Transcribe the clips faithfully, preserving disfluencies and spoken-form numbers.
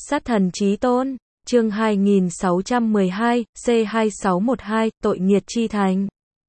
Sát thần chí tôn, chương hai nghìn sáu trăm mười hai, C hai sáu một hai, tội nghiệt chi thành.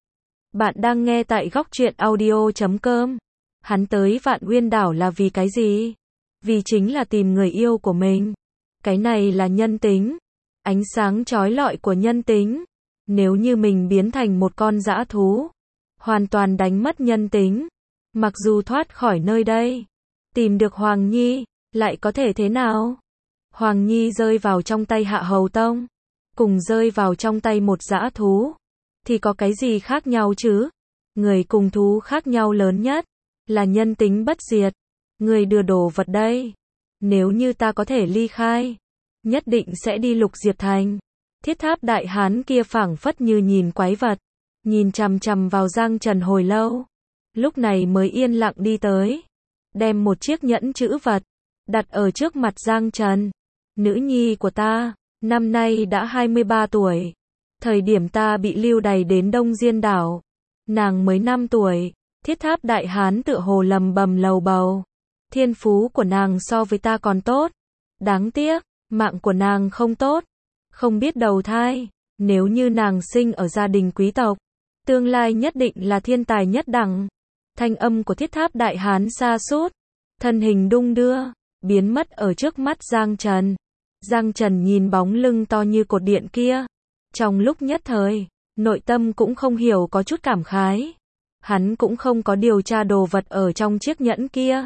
Bạn đang nghe tại góc truyện audio chấm com. Hắn tới Vạn Uyên đảo là vì cái gì? Vì chính là tìm người yêu của mình. Cái này là nhân tính. Ánh sáng chói lọi của nhân tính. Nếu như mình biến thành một con dã thú, hoàn toàn đánh mất nhân tính. Mặc dù thoát khỏi nơi đây, tìm được Hoàng Nhi, lại có thể thế nào? Hoàng Nhi rơi vào trong tay Hạ Hầu Tông, cùng rơi vào trong tay một dã thú, thì có cái gì khác nhau chứ? Người cùng thú khác nhau lớn nhất là nhân tính bất diệt. Người đưa đồ vật đây. Nếu như ta có thể ly khai, nhất định sẽ đi Lục Diệp Thành. Thiết Tháp đại hán kia phảng phất như nhìn quái vật, nhìn chằm chằm vào Giang Trần hồi lâu, lúc này mới yên lặng đi tới, đem một chiếc nhẫn chữ vật đặt ở trước mặt Giang Trần. Nữ nhi của ta, năm nay đã hai mươi ba tuổi. Thời điểm ta bị lưu đày đến Đông Diên đảo, nàng mới năm tuổi. Thiết Tháp đại hán tựa hồ lầm bầm lầu bầu. Thiên phú của nàng so với ta còn tốt. Đáng tiếc, mạng của nàng không tốt. Không biết đầu thai. Nếu như nàng sinh ở gia đình quý tộc, tương lai nhất định là thiên tài nhất đẳng. Thanh âm của Thiết Tháp đại hán xa sút, thân hình đung đưa, biến mất ở trước mắt Giang Trần. Giang Trần nhìn bóng lưng to như cột điện kia, trong lúc nhất thời, nội tâm cũng không hiểu có chút cảm khái. Hắn cũng không có điều tra đồ vật ở trong chiếc nhẫn kia.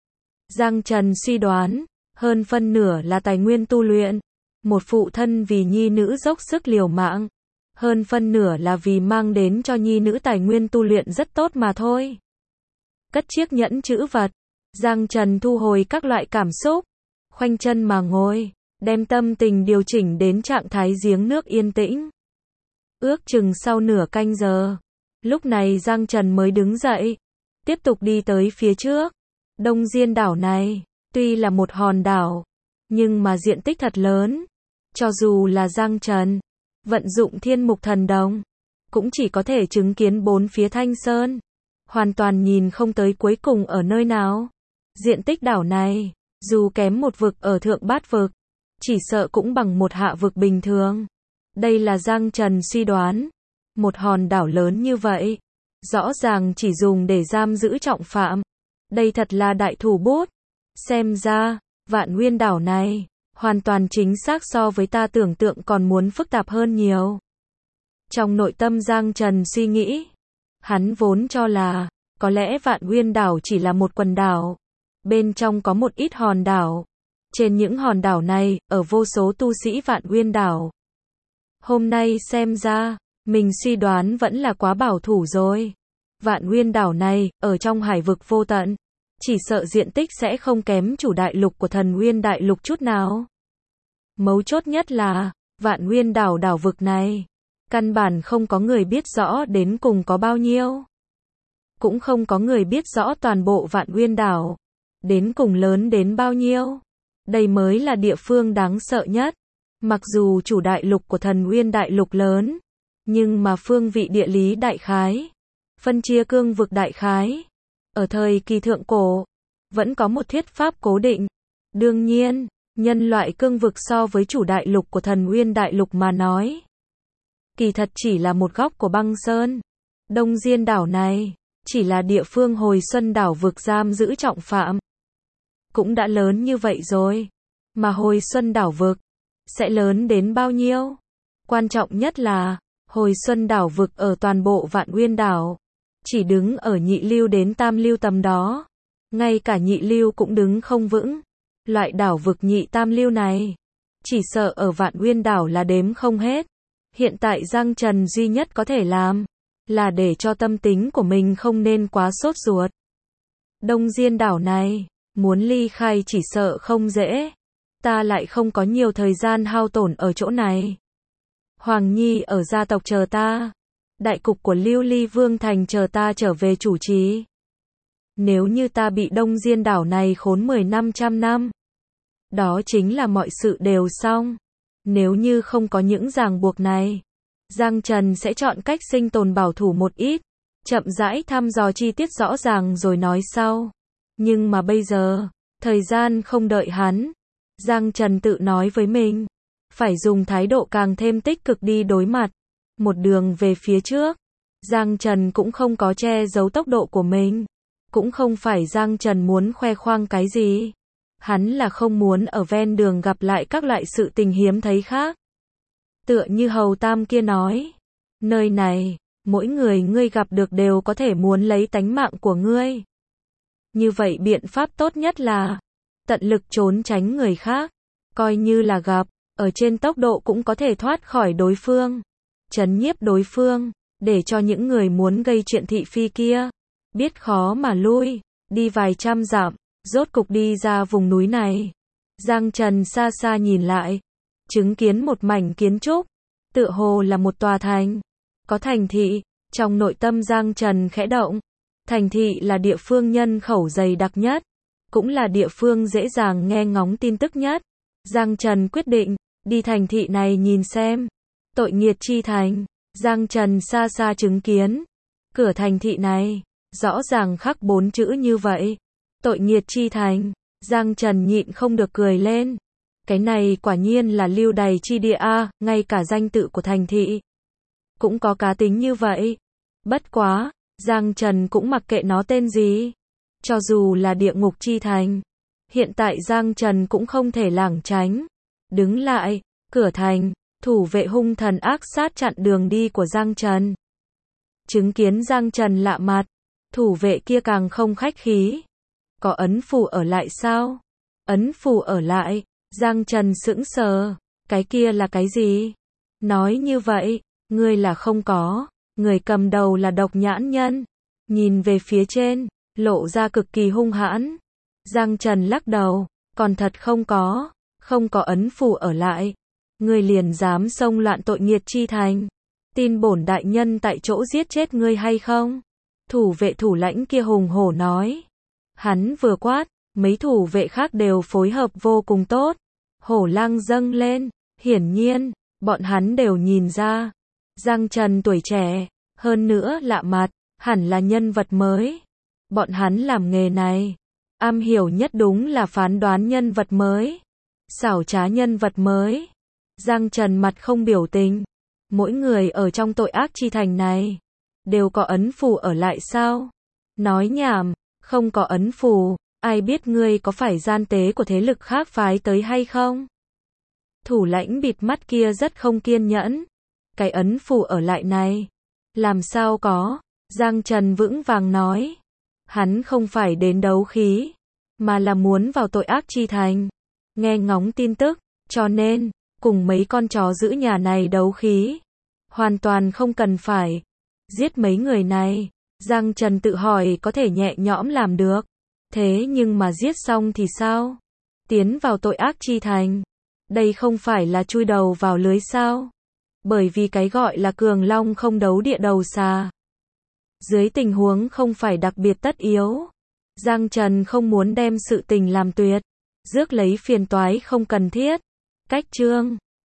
Giang Trần suy đoán, hơn phân nửa là tài nguyên tu luyện. Một phụ thân vì nhi nữ dốc sức liều mạng, hơn phân nửa là vì mang đến cho nhi nữ tài nguyên tu luyện rất tốt mà thôi. Cất chiếc nhẫn chữ vật, Giang Trần thu hồi các loại cảm xúc, khoanh chân mà ngồi, đem tâm tình điều chỉnh đến trạng thái giếng nước yên tĩnh. Ước chừng sau nửa canh giờ, lúc này Giang Trần mới đứng dậy, tiếp tục đi tới phía trước. Đông Diên đảo này, tuy là một hòn đảo, nhưng mà diện tích thật lớn. Cho dù là Giang Trần vận dụng thiên mục thần đồng, cũng chỉ có thể chứng kiến bốn phía thanh sơn, hoàn toàn nhìn không tới cuối cùng ở nơi nào. Diện tích đảo này, dù kém một vực ở thượng bát vực, chỉ sợ cũng bằng một hạ vực bình thường. Đây là Giang Trần suy đoán. Một hòn đảo lớn như vậy, rõ ràng chỉ dùng để giam giữ trọng phạm. Đây thật là đại thủ bút. Xem ra, Vạn Uyên đảo này, hoàn toàn chính xác so với ta tưởng tượng còn muốn phức tạp hơn nhiều. Trong nội tâm Giang Trần suy nghĩ, hắn vốn cho là, có lẽ Vạn Uyên đảo chỉ là một quần đảo. Bên trong có một ít hòn đảo. Trên những hòn đảo này, ở vô số tu sĩ Vạn Uyên đảo. Hôm nay xem ra, mình suy đoán vẫn là quá bảo thủ rồi. Vạn Uyên đảo này, ở trong hải vực vô tận, chỉ sợ diện tích sẽ không kém chủ đại lục của Thần Uyên đại lục chút nào. Mấu chốt nhất là, Vạn Uyên đảo đảo vực này, căn bản không có người biết rõ đến cùng có bao nhiêu. Cũng không có người biết rõ toàn bộ Vạn Uyên đảo, đến cùng lớn đến bao nhiêu. Đây mới là địa phương đáng sợ nhất. Mặc dù chủ đại lục của Thần Uyên đại lục lớn, nhưng mà phương vị địa lý đại khái, phân chia cương vực đại khái, ở thời kỳ thượng cổ, vẫn có một thuyết pháp cố định. Đương nhiên, nhân loại cương vực so với chủ đại lục của Thần Uyên đại lục mà nói, kỳ thật chỉ là một góc của băng sơn. Đông Diên đảo này, chỉ là địa phương hồi xuân đảo vực giam giữ trọng phạm. Cũng đã lớn như vậy rồi, mà hồi xuân đảo vực sẽ lớn đến bao nhiêu? Quan trọng nhất là, hồi xuân đảo vực ở toàn bộ Vạn Uyên đảo, chỉ đứng ở nhị lưu đến tam lưu tầm đó. Ngay cả nhị lưu cũng đứng không vững. Loại đảo vực nhị tam lưu này, chỉ sợ ở Vạn Uyên đảo là đếm không hết. Hiện tại Giang Trần duy nhất có thể làm, là để cho tâm tính của mình không nên quá sốt ruột. Đông Diên đảo này, muốn ly khai chỉ sợ không dễ. Ta lại không có nhiều thời gian hao tổn ở chỗ này. Hoàng Nhi ở gia tộc chờ ta. Đại cục của Lưu Ly Vương Thành chờ ta trở về chủ trì. Nếu như ta bị Đông Diên đảo này khốn mười năm trăm năm, đó chính là mọi sự đều xong. Nếu như không có những ràng buộc này, Giang Trần sẽ chọn cách sinh tồn bảo thủ một ít, chậm rãi thăm dò chi tiết rõ ràng rồi nói sau. Nhưng mà bây giờ, thời gian không đợi hắn. Giang Trần tự nói với mình, phải dùng thái độ càng thêm tích cực đi đối mặt. Một đường về phía trước, Giang Trần cũng không có che giấu tốc độ của mình. Cũng không phải Giang Trần muốn khoe khoang cái gì. Hắn là không muốn ở ven đường gặp lại các loại sự tình hiếm thấy khác. Tựa như Hầu Tam kia nói, nơi này, mỗi người ngươi gặp được đều có thể muốn lấy tánh mạng của ngươi. Như vậy biện pháp tốt nhất là tận lực trốn tránh người khác, coi như là gặp, ở trên tốc độ cũng có thể thoát khỏi đối phương, trấn nhiếp đối phương, để cho những người muốn gây chuyện thị phi kia biết khó mà lui, đi vài trăm dặm, rốt cục đi ra vùng núi này. Giang Trần xa xa nhìn lại, chứng kiến một mảnh kiến trúc, tựa hồ là một tòa thành, có thành thị. Trong nội tâm Giang Trần khẽ động, thành thị là địa phương nhân khẩu dày đặc nhất, cũng là địa phương dễ dàng nghe ngóng tin tức nhất. Giang Trần quyết định, đi thành thị này nhìn xem. Tội nghiệt chi thành, Giang Trần xa xa chứng kiến. Cửa thành thị này, rõ ràng khắc bốn chữ như vậy. Tội nghiệt chi thành, Giang Trần nhịn không được cười lên. Cái này quả nhiên là lưu đày chi địa a, ngay cả danh tự của thành thị cũng có cá tính như vậy. Bất quá, Giang Trần cũng mặc kệ nó tên gì. Cho dù là địa ngục chi thành, hiện tại Giang Trần cũng không thể lảng tránh. Đứng lại, cửa thành, thủ vệ hung thần ác sát chặn đường đi của Giang Trần. Chứng kiến Giang Trần lạ mặt, thủ vệ kia càng không khách khí. Có ấn phù ở lại sao? Ấn phù ở lại, Giang Trần sững sờ. Cái kia là cái gì? Nói như vậy, ngươi là không có. Người cầm đầu là Độc Nhãn Nhân, nhìn về phía trên, lộ ra cực kỳ hung hãn. Giang Trần lắc đầu, còn thật không có, không có ấn phù ở lại. Ngươi liền dám xông loạn tội nghiệt chi thành, tin bổn đại nhân tại chỗ giết chết ngươi hay không? Thủ vệ thủ lãnh kia hùng hổ nói. Hắn vừa quát, mấy thủ vệ khác đều phối hợp vô cùng tốt. Hổ lang dâng lên, hiển nhiên, bọn hắn đều nhìn ra. Giang Trần tuổi trẻ, hơn nữa lạ mặt, hẳn là nhân vật mới. Bọn hắn làm nghề này, am hiểu nhất đúng là phán đoán nhân vật mới, xảo trá nhân vật mới. Giang Trần mặt không biểu tình. Mỗi người ở trong tội ác chi thành này đều có ấn phù ở lại sao? Nói nhảm, không có ấn phù, ai biết ngươi có phải gian tế của thế lực khác phái tới hay không? Thủ lãnh bịt mắt kia rất không kiên nhẫn. Cái ấn phù ở lại này, làm sao có? Giang Trần vững vàng nói. Hắn không phải đến đấu khí, mà là muốn vào tội ác chi thành, nghe ngóng tin tức, cho nên, cùng mấy con chó giữ nhà này đấu khí. Hoàn toàn không cần phải giết mấy người này. Giang Trần tự hỏi có thể nhẹ nhõm làm được. Thế nhưng mà giết xong thì sao? Tiến vào tội ác chi thành, đây không phải là chui đầu vào lưới sao? Bởi vì cái gọi là cường long không đấu địa đầu xà. Dưới tình huống không phải đặc biệt tất yếu, Giang Trần không muốn đem sự tình làm tuyệt, rước lấy phiền toái không cần thiết. Cách chương